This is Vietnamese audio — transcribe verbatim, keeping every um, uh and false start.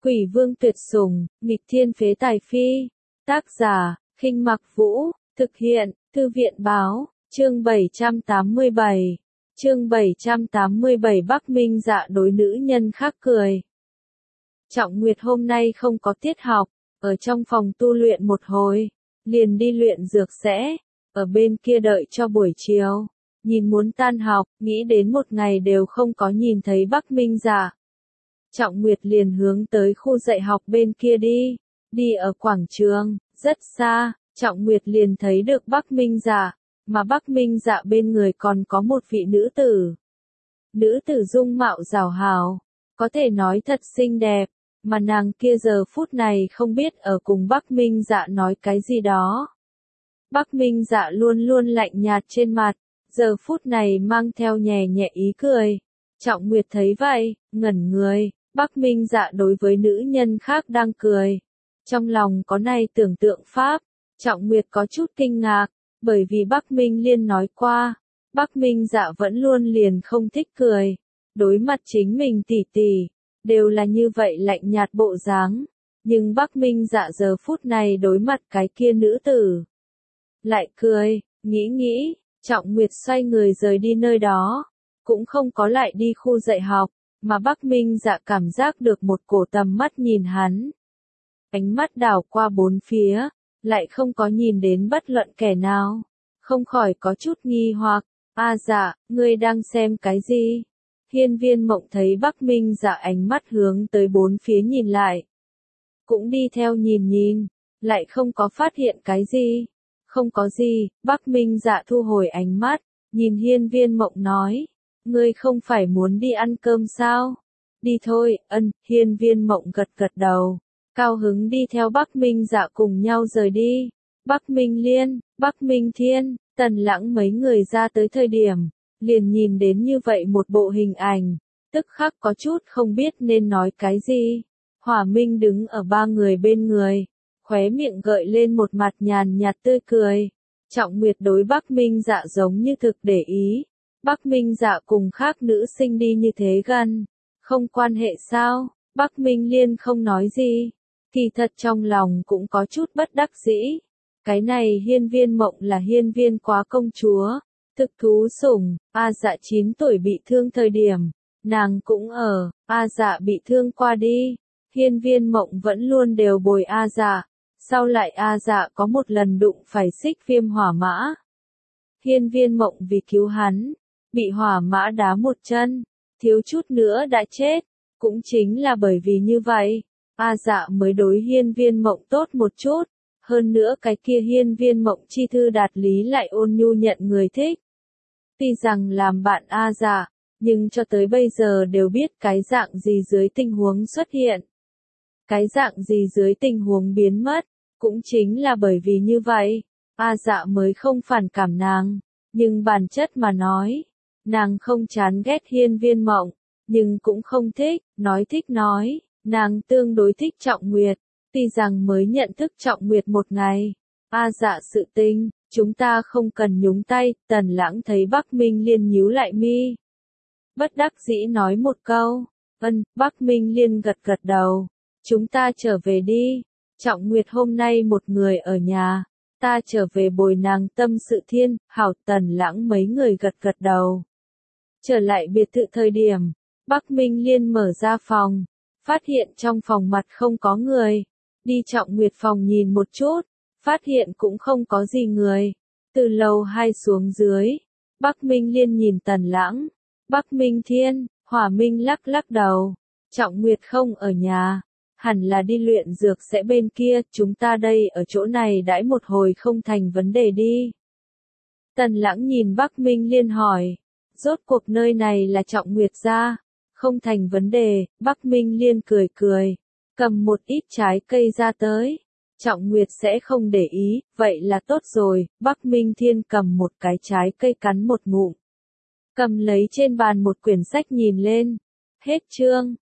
Quỷ vương tuyệt sủng, nghịch thiên phế tài phi. Tác giả, Khinh Mặc Vũ, thực hiện, Thư viện báo, chương bảy trăm tám mươi bảy. Chương bảy trăm tám mươi bảy Bắc Minh Dạ đối nữ nhân khác cười. Trọng Nguyệt hôm nay không có tiết học, ở trong phòng tu luyện một hồi, liền đi luyện dược sẽ, ở bên kia đợi cho buổi chiều. Nhìn muốn tan học, nghĩ đến một ngày đều không có nhìn thấy Bắc Minh Dạ. Trọng Nguyệt liền hướng tới khu dạy học bên kia đi, đi ở quảng trường, rất xa, Trọng Nguyệt liền thấy được Bắc Minh Dạ, mà Bắc Minh Dạ bên người còn có một vị nữ tử. Nữ tử dung mạo rào hào, có thể nói thật xinh đẹp, mà nàng kia giờ phút này không biết ở cùng Bắc Minh Dạ nói cái gì đó. Bắc Minh Dạ luôn luôn lạnh nhạt trên mặt, giờ phút này mang theo nhẹ nhẹ ý cười. Trọng Nguyệt thấy vậy, ngẩn người, Bắc Minh Dạ đối với nữ nhân khác đang cười. Trong lòng có này tưởng tượng pháp, Trọng Nguyệt có chút kinh ngạc, bởi vì Bắc Minh Liên nói qua, Bắc Minh Dạ vẫn luôn liền không thích cười. Đối mặt chính mình tỉ tỉ, đều là như vậy lạnh nhạt bộ dáng. Nhưng Bắc Minh Dạ giờ phút này đối mặt cái kia nữ tử, lại cười, nghĩ nghĩ, Trọng Nguyệt xoay người rời đi nơi đó, cũng không có lại đi khu dạy học, mà Bắc Minh Dạ cảm giác được một cổ tầm mắt nhìn hắn. Ánh mắt đảo qua bốn phía, lại không có nhìn đến bất luận kẻ nào, không khỏi có chút nghi hoặc, a Dạ, ngươi đang xem cái gì? Hiên Viên Mộng thấy Bắc Minh Dạ ánh mắt hướng tới bốn phía nhìn lại, cũng đi theo nhìn nhìn, lại không có phát hiện cái gì. Không có gì, Bắc Minh Dạ thu hồi ánh mắt, nhìn Hiên Viên Mộng nói, ngươi không phải muốn đi ăn cơm sao? Đi thôi, ân, Hiên Viên Mộng gật gật đầu, cao hứng đi theo Bắc Minh Dạ cùng nhau rời đi. Bắc Minh Liên, Bắc Minh Thiên, Tần Lãng mấy người ra tới thời điểm, liền nhìn đến như vậy một bộ hình ảnh, tức khắc có chút không biết nên nói cái gì. Hỏa Minh đứng ở ba người bên người, khóe miệng gợi lên một mặt nhàn nhạt tươi cười. Trọng Nguyệt đối Bắc Minh Dạ giống như thực để ý. Bắc Minh Dạ cùng khác nữ sinh đi như thế gần, không quan hệ sao? Bắc Minh Liên không nói gì, kỳ thật trong lòng cũng có chút bất đắc dĩ. Cái này Hiên Viên Mộng là hiên viên quá công chúa, thực thú sủng, A Dạ chín tuổi bị thương thời điểm, nàng cũng ở, A Dạ bị thương qua đi. Hiên Viên Mộng vẫn luôn đều bồi A Dạ. Sau lại A Dạ có một lần đụng phải Xích Viêm hỏa mã. Hiên Viên Mộng vì cứu hắn, bị hỏa mã đá một chân, thiếu chút nữa đã chết. Cũng chính là bởi vì như vậy, A Dạ mới đối Hiên Viên Mộng tốt một chút. Hơn nữa cái kia Hiên Viên Mộng chi thư đạt lý lại ôn nhu nhận người thích. Tuy rằng làm bạn A Dạ, nhưng cho tới bây giờ đều biết cái dạng gì dưới tình huống xuất hiện. Cái dạng gì dưới tình huống biến mất, cũng chính là bởi vì như vậy, A Dạ mới không phản cảm nàng, nhưng bản chất mà nói, nàng không chán ghét Hiên Viên Mộng, nhưng cũng không thích, nói thích nói, nàng tương đối thích Trọng Nguyệt, tuy rằng mới nhận thức Trọng Nguyệt một ngày. A Dạ sự tình, chúng ta không cần nhúng tay. Tần Lãng thấy Bắc Minh Liên nhíu lại mi, bất đắc dĩ nói một câu, ân. Bắc Minh Liên gật gật đầu, chúng ta trở về đi. Trọng Nguyệt hôm nay một người ở nhà, ta trở về bồi nàng tâm sự thiên, hảo. Tần Lãng mấy người gật gật đầu. Trở lại biệt thự thời điểm, Bắc Minh Liên mở ra phòng, phát hiện trong phòng mặt không có người. Đi Trọng Nguyệt phòng nhìn một chút, phát hiện cũng không có gì người. Từ lầu hai xuống dưới, Bắc Minh Liên nhìn Tần Lãng, Bắc Minh Thiên, Hỏa Minh lắc lắc đầu, Trọng Nguyệt không ở nhà. Hẳn là đi luyện dược sẽ bên kia, chúng ta đây ở chỗ này đãi một hồi không thành vấn đề đi. Tần Lãng nhìn Bắc Minh Liên hỏi, rốt cuộc nơi này là Trọng Nguyệt gia, không thành vấn đề. Bắc Minh Liên cười cười, cầm một ít trái cây ra tới. Trọng Nguyệt sẽ không để ý, vậy là tốt rồi. Bắc Minh Thiên cầm một cái trái cây cắn một ngụm, cầm lấy trên bàn một quyển sách nhìn lên. Hết chương.